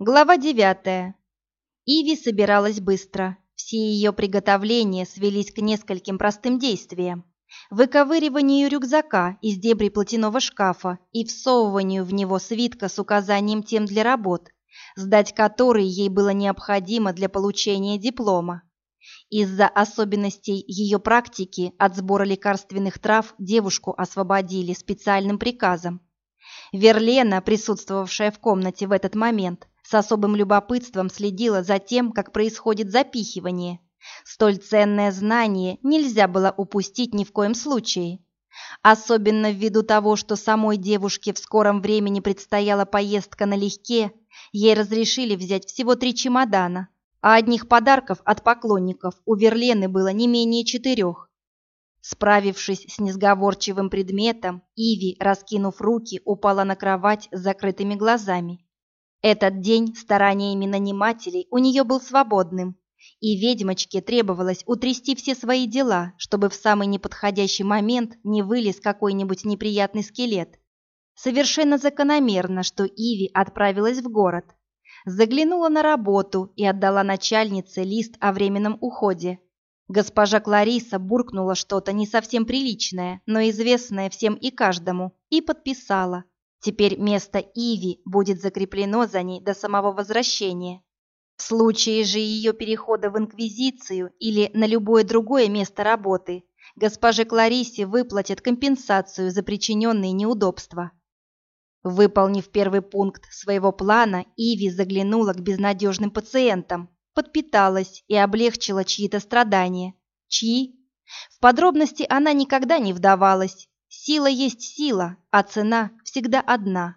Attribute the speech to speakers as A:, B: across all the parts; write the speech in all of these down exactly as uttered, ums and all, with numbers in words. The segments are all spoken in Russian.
A: Глава девятая. Иви собиралась быстро. Все ее приготовления свелись к нескольким простым действиям. Выковыриванию рюкзака из дебри платяного шкафа и всовыванию в него свитка с указанием тем для работ, сдать которые ей было необходимо для получения диплома. Из-за особенностей ее практики от сбора лекарственных трав девушку освободили специальным приказом. Верлена, присутствовавшая в комнате в этот момент, с особым любопытством следила за тем, как происходит запихивание. Столь ценное знание нельзя было упустить ни в коем случае. Особенно ввиду того, что самой девушке в скором времени предстояла поездка налегке, ей разрешили взять всего три чемодана, а одних подарков от поклонников у Верлены было не менее четырех. Справившись с несговорчивым предметом, Иви, раскинув руки, упала на кровать с закрытыми глазами. Этот день стараниями нанимателей у нее был свободным, и ведьмочке требовалось утрясти все свои дела, чтобы в самый неподходящий момент не вылез какой-нибудь неприятный скелет. Совершенно закономерно, что Иви отправилась в город. Заглянула на работу и отдала начальнице лист о временном уходе. Госпожа Клариса буркнула что-то не совсем приличное, но известное всем и каждому, и подписала. Теперь место Иви будет закреплено за ней до самого возвращения. В случае же ее перехода в Инквизицию или на любое другое место работы, госпоже Кларисе выплатят компенсацию за причиненные неудобства. Выполнив первый пункт своего плана, Иви заглянула к безнадежным пациентам, подпиталась и облегчила чьи-то страдания. Чьи? В подробности она никогда не вдавалась. Сила есть сила, а цена всегда одна.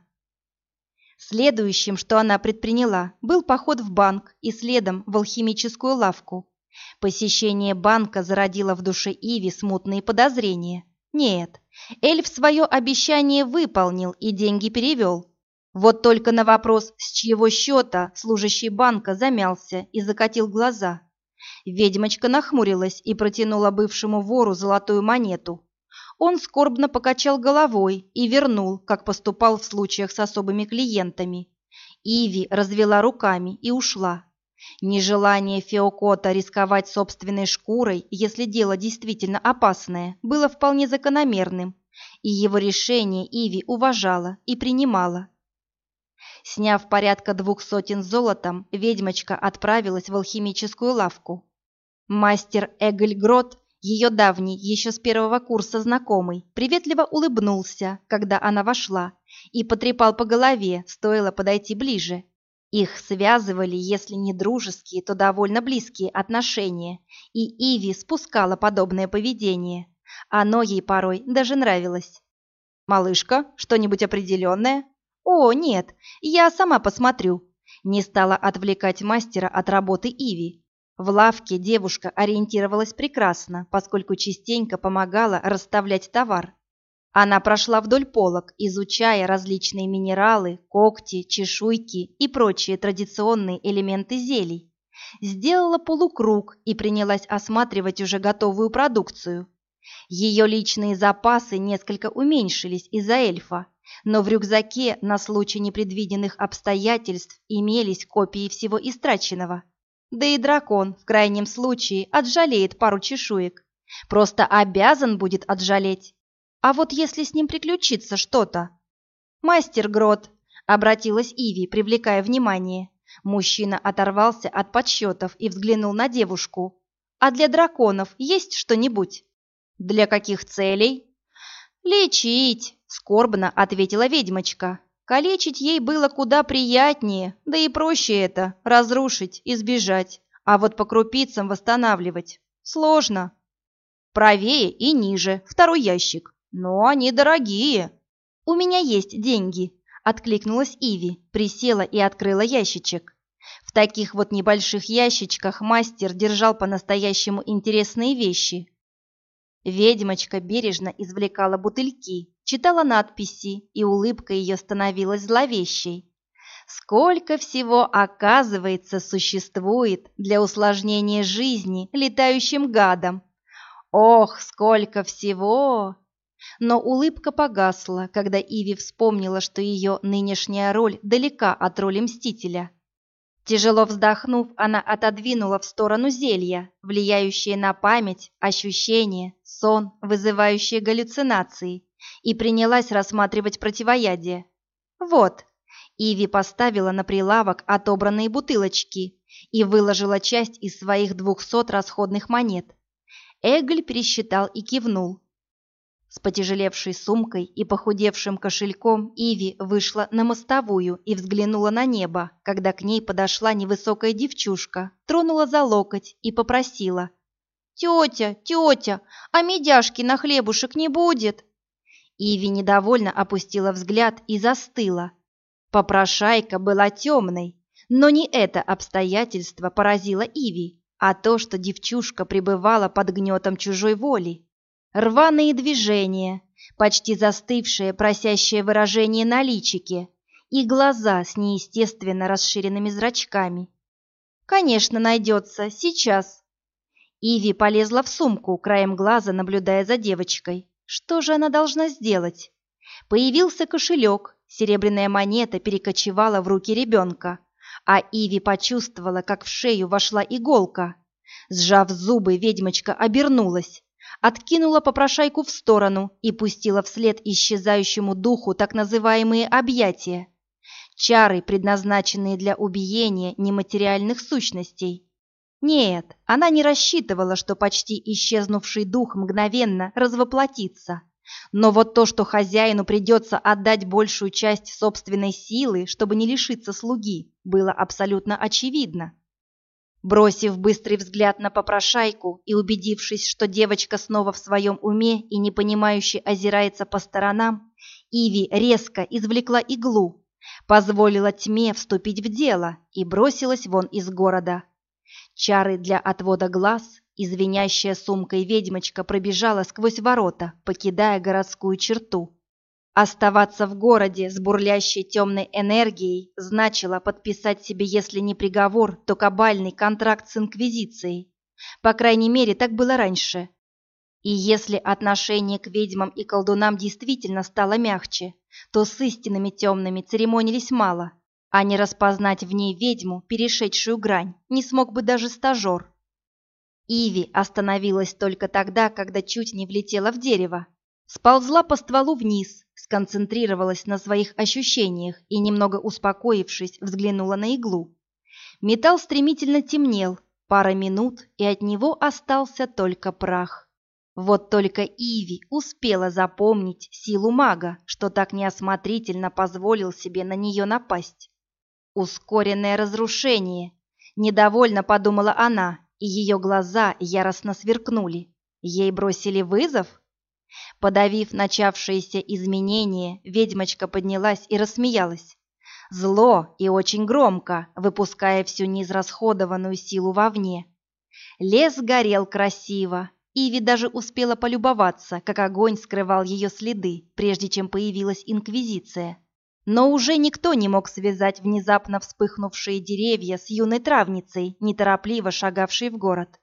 A: Следующим, что она предприняла, был поход в банк и следом в алхимическую лавку. Посещение банка зародило в душе Иви смутные подозрения. Нет, эльф свое обещание выполнил и деньги перевел. Вот только на вопрос, с чьего счета, служащий банка замялся и закатил глаза. Ведьмочка нахмурилась и протянула бывшему вору золотую монету. Он скорбно покачал головой и вернул, как поступал в случаях с особыми клиентами. Иви развела руками и ушла. Нежелание Феокота рисковать собственной шкурой, если дело действительно опасное, было вполне закономерным, и его решение Иви уважала и принимала. Сняв порядка двух сотен золотом, ведьмочка отправилась в алхимическую лавку. Мастер Эгельгрот, ее давний, еще с первого курса знакомый, приветливо улыбнулся, когда она вошла, и потрепал по голове, стоило подойти ближе. Их связывали, если не дружеские, то довольно близкие отношения, и Иви спускала подобное поведение. Оно ей порой даже нравилось. «Малышка, что-нибудь определенное?» «О, нет, я сама посмотрю», — не стала отвлекать мастера от работы Иви. В лавке девушка ориентировалась прекрасно, поскольку частенько помогала расставлять товар. Она прошла вдоль полок, изучая различные минералы, когти, чешуйки и прочие традиционные элементы зелий. Сделала полукруг и принялась осматривать уже готовую продукцию. Ее личные запасы несколько уменьшились из-за эльфа, но в рюкзаке на случай непредвиденных обстоятельств имелись копии всего истраченного. Да и дракон в крайнем случае отжалеет пару чешуек. Просто обязан будет отжалеть. А вот если с ним приключится что-то? «Мастер Грот», — обратилась Иви, привлекая внимание. Мужчина оторвался от подсчетов и взглянул на девушку. «А для драконов есть что-нибудь?» «Для каких целей?» «Лечить», — скорбно ответила ведьмочка. Калечить ей было куда приятнее, да и проще это — разрушить и сбежать, а вот по крупицам восстанавливать сложно. Правее и ниже, второй ящик, но они дорогие. «У меня есть деньги», — откликнулась Иви, присела и открыла ящичек. В таких вот небольших ящичках мастер держал по-настоящему интересные вещи. Ведьмочка бережно извлекала бутыльки, читала надписи, и улыбка ее становилась зловещей. Сколько всего, оказывается, существует для усложнения жизни летающим гадам! Ох, сколько всего! Но улыбка погасла, когда Иви вспомнила, что ее нынешняя роль далека от роли мстителя. Тяжело вздохнув, она отодвинула в сторону зелья, влияющие на память, ощущения, сон, вызывающие галлюцинации, и принялась рассматривать противоядие. Вот, Иви поставила на прилавок отобранные бутылочки и выложила часть из своих двухсот расходных монет. Эгль пересчитал и кивнул. С потяжелевшей сумкой и похудевшим кошельком Иви вышла на мостовую и взглянула на небо, когда к ней подошла невысокая девчушка, тронула за локоть и попросила: «Тетя, тетя, а медяшки на хлебушек не будет?» Иви недовольно опустила взгляд и застыла. Попрошайка была темной, но не это обстоятельство поразило Иви, а то, что девчушка пребывала под гнетом чужой воли. Рваные движения, почти застывшее просящее выражение на личике и глаза с неестественно расширенными зрачками. «Конечно, найдется, сейчас». Иви полезла в сумку, краем глаза наблюдая за девочкой. Что же она должна сделать? Появился кошелек, серебряная монета перекочевала в руки ребенка, а Иви почувствовала, как в шею вошла иголка. Сжав зубы, ведьмочка обернулась, откинула попрошайку в сторону и пустила вслед исчезающему духу так называемые объятия. Чары, предназначенные для убиения нематериальных сущностей. Нет, она не рассчитывала, что почти исчезнувший дух мгновенно развоплотится. Но вот то, что хозяину придется отдать большую часть собственной силы, чтобы не лишиться слуги, было абсолютно очевидно. Бросив быстрый взгляд на попрошайку и убедившись, что девочка снова в своем уме и непонимающе озирается по сторонам, Иви резко извлекла иглу, позволила тьме вступить в дело и бросилась вон из города. Чары для отвода глаз, и звенящая сумкой ведьмочка пробежала сквозь ворота, покидая городскую черту. Оставаться в городе с бурлящей темной энергией значило подписать себе, если не приговор, то кабальный контракт с Инквизицией. По крайней мере, так было раньше. И если отношение к ведьмам и колдунам действительно стало мягче, то с истинными темными церемонились мало, а не распознать в ней ведьму, перешедшую грань, не смог бы даже стажер. Иви остановилась только тогда, когда чуть не влетела в дерево. Сползла по стволу вниз, сконцентрировалась на своих ощущениях и, немного успокоившись, взглянула на иглу. Металл стремительно темнел, пара минут, и от него остался только прах. Вот только Иви успела запомнить силу мага, что так неосмотрительно позволил себе на нее напасть. «Ускоренное разрушение», — недовольно подумала она, и ее глаза яростно сверкнули. Ей бросили вызов? Подавив начавшиеся изменения, ведьмочка поднялась и рассмеялась. Зло и очень громко, выпуская всю неизрасходованную силу вовне. Лес горел красиво. Иви даже успела полюбоваться, как огонь скрывал ее следы, прежде чем появилась Инквизиция. Но уже никто не мог связать внезапно вспыхнувшие деревья с юной травницей, неторопливо шагавшей в город.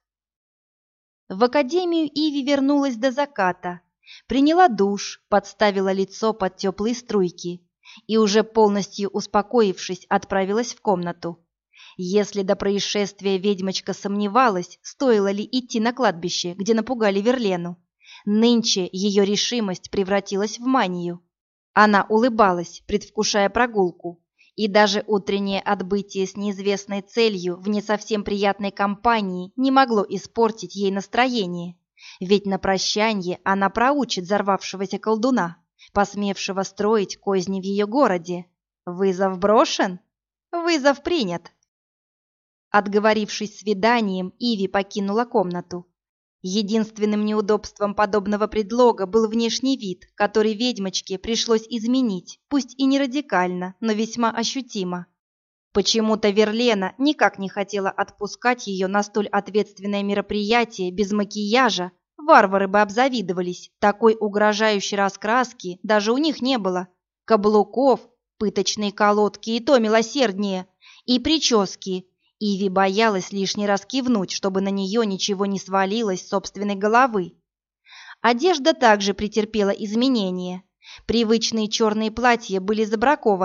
A: В академию Иви вернулась до заката, приняла душ, подставила лицо под теплые струйки и, уже полностью успокоившись, отправилась в комнату. Если до происшествия ведьмочка сомневалась, стоило ли идти на кладбище, где напугали Верлену, нынче ее решимость превратилась в манию. Она улыбалась, предвкушая прогулку, и даже утреннее отбытие с неизвестной целью в не совсем приятной компании не могло испортить ей настроение, ведь на прощанье она проучит взорвавшегося колдуна, посмевшего строить козни в ее городе. Вызов брошен? Вызов принят. Отговорившись свиданием, Иви покинула комнату. Единственным неудобством подобного предлога был внешний вид, который ведьмочке пришлось изменить, пусть и не радикально, но весьма ощутимо. Почему-то Верлена никак не хотела отпускать ее на столь ответственное мероприятие без макияжа. Варвары бы обзавидовались, такой угрожающей раскраски даже у них не было. Каблуков, пыточные колодки и то милосерднее, и прически. Иви боялась лишний раз кивнуть, чтобы на нее ничего не свалилось с собственной головы. Одежда также претерпела изменения. Привычные черные платья были забракованы,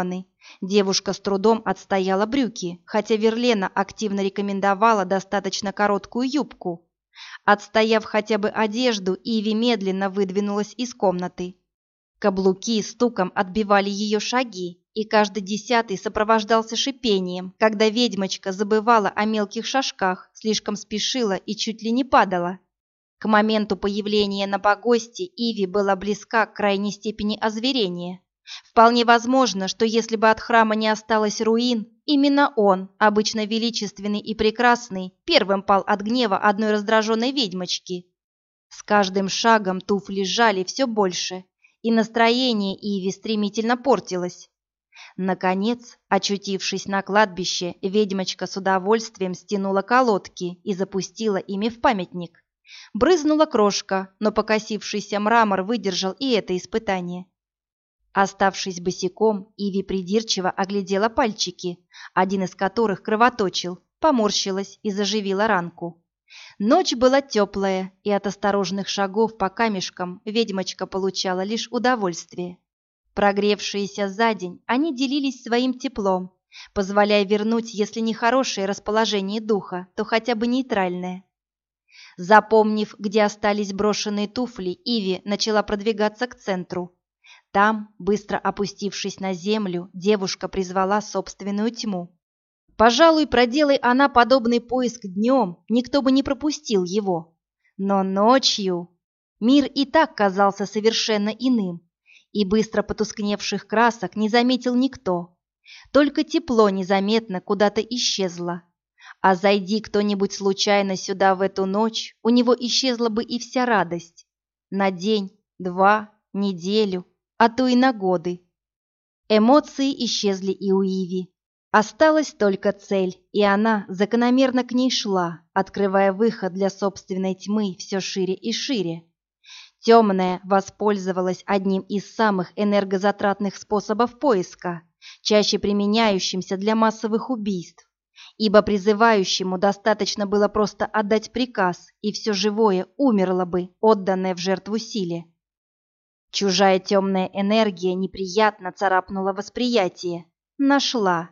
A: Девушка с трудом отстояла брюки, хотя Верлена активно рекомендовала достаточно короткую юбку. Отстояв хотя бы одежду, Иви медленно выдвинулась из комнаты. Каблуки стуком отбивали ее шаги, и каждый десятый сопровождался шипением, когда ведьмочка забывала о мелких шажках, слишком спешила и чуть ли не падала. К моменту появления на погосте Иви была близка к крайней степени озверения. Вполне возможно, что если бы от храма не осталось руин, именно он, обычно величественный и прекрасный, первым пал от гнева одной раздраженной ведьмочки. С каждым шагом туфли сжали все больше, и настроение Иви стремительно портилось. Наконец, очутившись на кладбище, ведьмочка с удовольствием стянула колодки и запустила ими в памятник. Брызнула крошка, но покосившийся мрамор выдержал и это испытание. Оставшись босиком, Иви придирчиво оглядела пальчики, один из которых кровоточил, поморщилась и заживила ранку. Ночь была теплая, и от осторожных шагов по камешкам ведьмочка получала лишь удовольствие. Прогревшиеся за день, они делились своим теплом, позволяя вернуть, если не хорошее расположение духа, то хотя бы нейтральное. Запомнив, где остались брошенные туфли, Иви начала продвигаться к центру. Там, быстро опустившись на землю, девушка призвала собственную тьму. Пожалуй, проделай она подобный поиск днем, никто бы не пропустил его. Но ночью мир и так казался совершенно иным, и быстро потускневших красок не заметил никто. Только тепло незаметно куда-то исчезло. А зайди кто-нибудь случайно сюда в эту ночь, у него исчезла бы и вся радость. На день, два, неделю, а то и на годы. Эмоции исчезли и у Иви. Осталась только цель, и она закономерно к ней шла, открывая выход для собственной тьмы все шире и шире. Темная воспользовалась одним из самых энергозатратных способов поиска, чаще применяющимся для массовых убийств, ибо призывающему достаточно было просто отдать приказ, и все живое умерло бы, отданное в жертву силе. Чужая темная энергия неприятно царапнула восприятие. Нашла.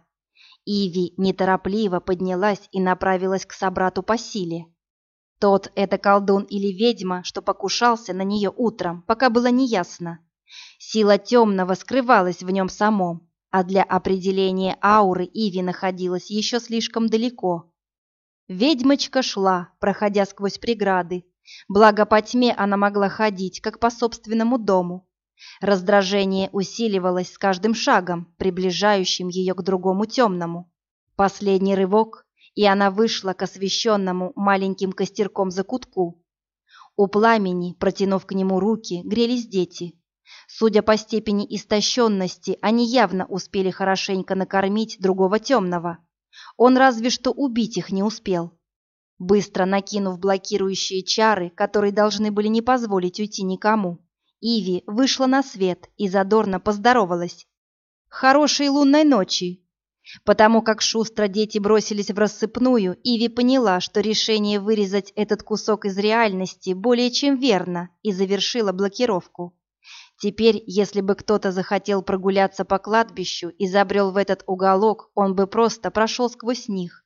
A: Иви неторопливо поднялась и направилась к собрату по силе. Тот — это колдун или ведьма, что покушался на нее утром, пока было неясно. Сила темного скрывалась в нем самом, а для определения ауры Иви находилась еще слишком далеко. Ведьмочка шла, проходя сквозь преграды. Благо по тьме она могла ходить, как по собственному дому. Раздражение усиливалось с каждым шагом, приближающим ее к другому темному. Последний рывок, и она вышла к освещенному маленьким костерком закутку. У пламени, протянув к нему руки, грелись дети. Судя по степени истощенности, они явно успели хорошенько накормить другого темного. Он разве что убить их не успел. Быстро накинув блокирующие чары, которые должны были не позволить уйти никому, Иви вышла на свет и задорно поздоровалась. «Хорошей лунной ночи!» Потому как шустро дети бросились в рассыпную, Иви поняла, что решение вырезать этот кусок из реальности более чем верно, и завершила блокировку. Теперь, если бы кто-то захотел прогуляться по кладбищу и забрел в этот уголок, он бы просто прошел сквозь них.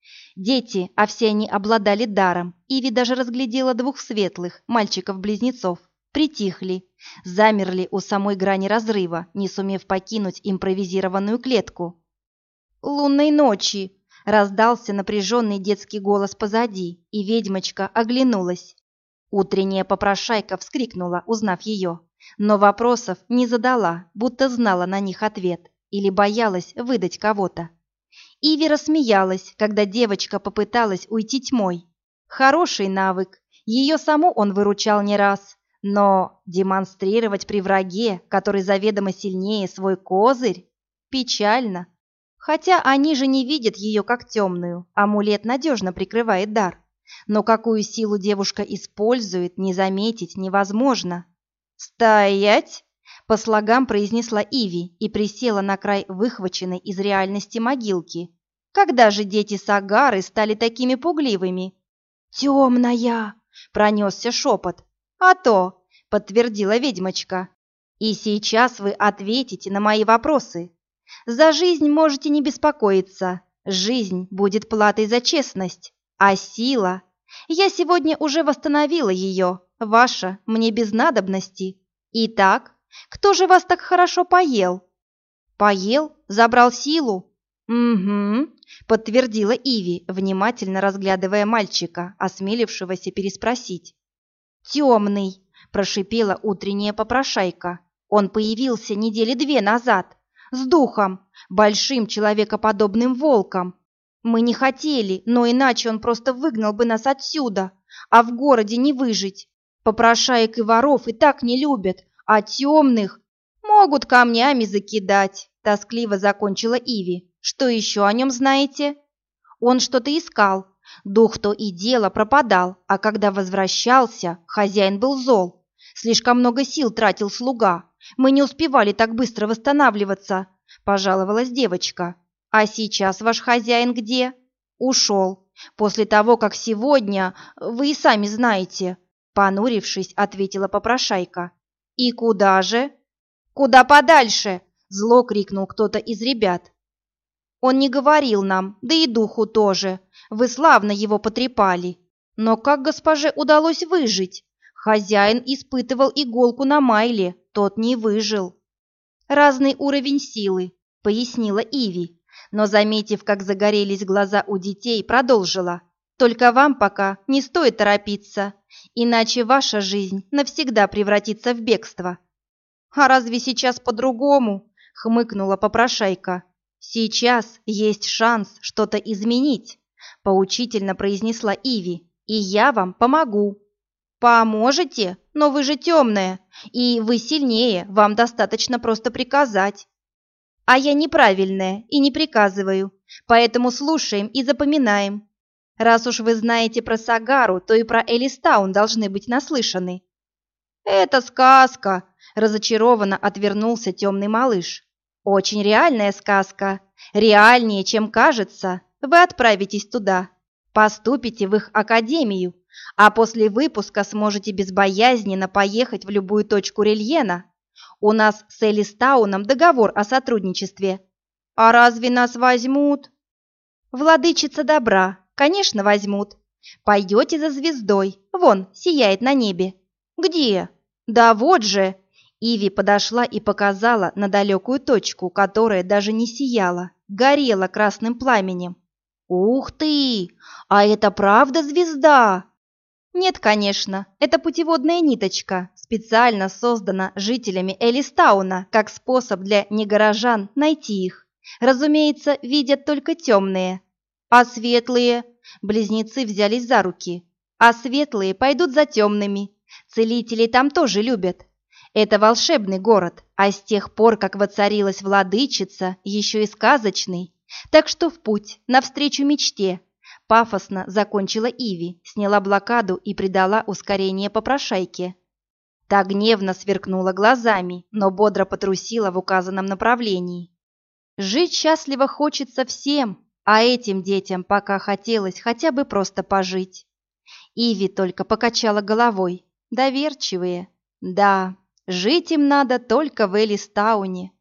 A: Дети, а все они обладали даром, Иви даже разглядела двух светлых, мальчиков-близнецов, притихли, замерли у самой грани разрыва, не сумев покинуть импровизированную клетку. «Лунной ночи!» — раздался напряженный детский голос позади, и ведьмочка оглянулась. Утренняя попрошайка вскрикнула, узнав ее, но вопросов не задала, будто знала на них ответ, или боялась выдать кого-то. Иви рассмеялась, когда девочка попыталась уйти тьмой. Хороший навык, ее саму он выручал не раз, но демонстрировать при враге, который заведомо сильнее, свой козырь, печально. Хотя они же не видят ее как темную, амулет надежно прикрывает дар. Но какую силу девушка использует, не заметить невозможно. «Стоять!» — по слогам произнесла Иви и присела на край выхваченной из реальности могилки. «Когда же дети Сагары стали такими пугливыми?» «Темная!» — пронесся шепот. «А то!» — подтвердила ведьмочка. «И сейчас вы ответите на мои вопросы. За жизнь можете не беспокоиться. Жизнь будет платой за честность. А сила? Я сегодня уже восстановила ее. Ваша мне без надобности. Итак, кто же вас так хорошо поел? Поел? Забрал силу? Угу, подтвердила Иви, внимательно разглядывая мальчика, осмелившегося переспросить. Темный, прошипела утренняя попрошайка. Он появился недели две назад. С духом, большим человекоподобным волком. Мы не хотели, но иначе он просто выгнал бы нас отсюда, а в городе не выжить. Попрошаек и воров и так не любят, а темных могут камнями закидать, тоскливо закончила Иви. Что еще о нем знаете? Он что-то искал. Дух то и дело пропадал, а когда возвращался, хозяин был зол. Слишком много сил тратил слуга. Мы не успевали так быстро восстанавливаться, пожаловалась девочка. А сейчас ваш хозяин где? Ушел. После того, как сегодня, вы и сами знаете, понурившись, ответила попрошайка. И куда же? Куда подальше? Зло крикнул кто-то из ребят. Он не говорил нам, да и духу тоже. Вы славно его потрепали. Но как госпоже удалось выжить? Хозяин испытывал иголку на Майле, тот не выжил. Разный уровень силы, пояснила Иви, но, заметив, как загорелись глаза у детей, продолжила. Только вам пока не стоит торопиться, иначе ваша жизнь навсегда превратится в бегство. А разве сейчас по-другому? Хмыкнула попрошайка. Сейчас есть шанс что-то изменить, поучительно произнесла Иви, и я вам помогу. Поможете? Но вы же темная, и вы сильнее, вам достаточно просто приказать. А я неправильная и не приказываю, поэтому слушаем и запоминаем. Раз уж вы знаете про Сагару, то и про Элистаун должны быть наслышаны. Это сказка, разочарованно отвернулся темный малыш. Очень реальная сказка, реальнее, чем кажется. Вы отправитесь туда, поступите в их академию, а после выпуска сможете безбоязненно поехать в любую точку Рельена. У нас с Элистауном договор о сотрудничестве. А разве нас возьмут? Владычица добра, конечно, возьмут. Пойдете за звездой, вон, сияет на небе. Где? Да вот же. Иви подошла и показала на далекую точку, которая даже не сияла, горела красным пламенем. Ух ты! А это правда звезда? Нет, конечно, это путеводная ниточка, специально создана жителями Элистауна как способ для негорожан найти их. Разумеется, видят только темные. А светлые? Близнецы взялись за руки. А светлые пойдут за темными. Целителей там тоже любят. Это волшебный город, а с тех пор, как воцарилась владычица, еще и сказочный. Так что в путь, навстречу мечте. Пафосно закончила Иви, сняла блокаду и придала ускорение попрошайке. Та гневно сверкнула глазами, но бодро потрусила в указанном направлении. Жить счастливо хочется всем, а этим детям пока хотелось хотя бы просто пожить. Иви только покачала головой. Доверчивые. Да, жить им надо только в Элистауне.